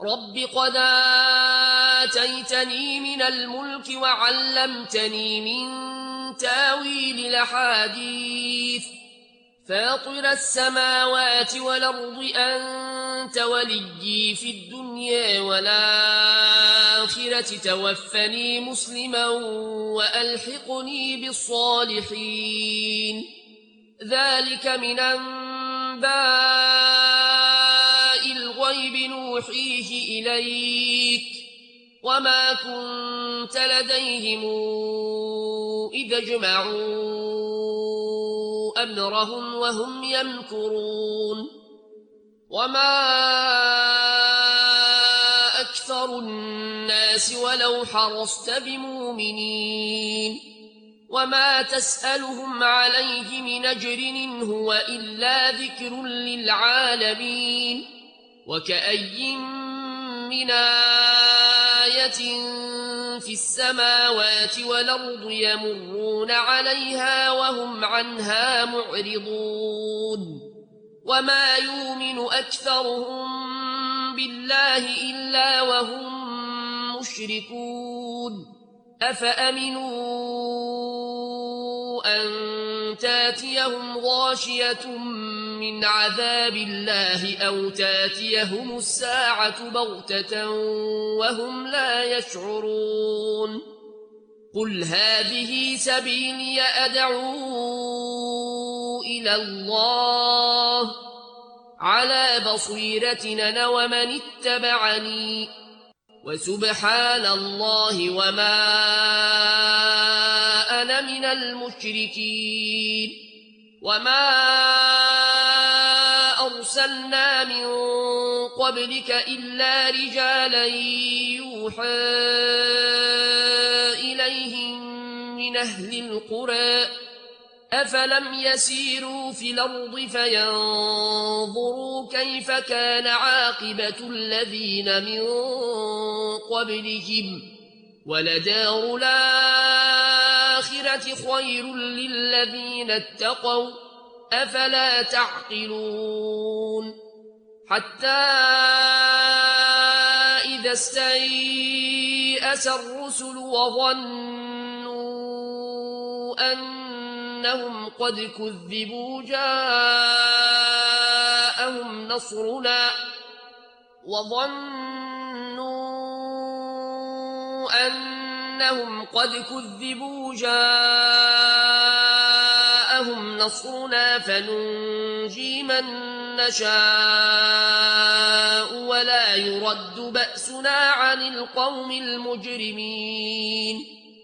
رب قد آتيتني من الملك وعلمتني من تاويل الأحاديث فاطر السماوات والأرض أنت وليي في الدنيا والآخرة توفني مسلما وألحقني بالصالحين ذلك من أنباء الغيب نوحيه إليك وما كنت لديهم إذا اجمعوا أمرهم وهم يمكرون وما أكثر الناس ولو حرصت بمؤمنين وما تسألهم عليه من أجر إن هو إلا ذكر للعالمين وكأي من آية في السماوات والأرض يمرون عليها وهم عنها معرضون وما يؤمن أكثرهم بالله إلا وهم مشركون أفأمنوا أن تاتيهم غاشية من عذاب الله أو تاتيهم الساعة بغتة وهم لا يشعرون قل هذه سبيلي أدعو إلى الله على بصيرة أنا ومن اتبعني وسبحان الله وما أنا من المشركين وما أرسلنا من قبلك إلا رجالا يوحى إليهم من أهل القرى أفلم يسيروا في الأرض فينظروا كيف كان عاقبة الذين من قبلهم ولدار الآخرة خير للذين اتقوا أفلا تعقلون حتى إذا استيأس الرسل وظنوا أنهم قد كذبوا جاءهم نصرنا فننجي من نشاء ولا يرد بأسنا عن القوم المجرمين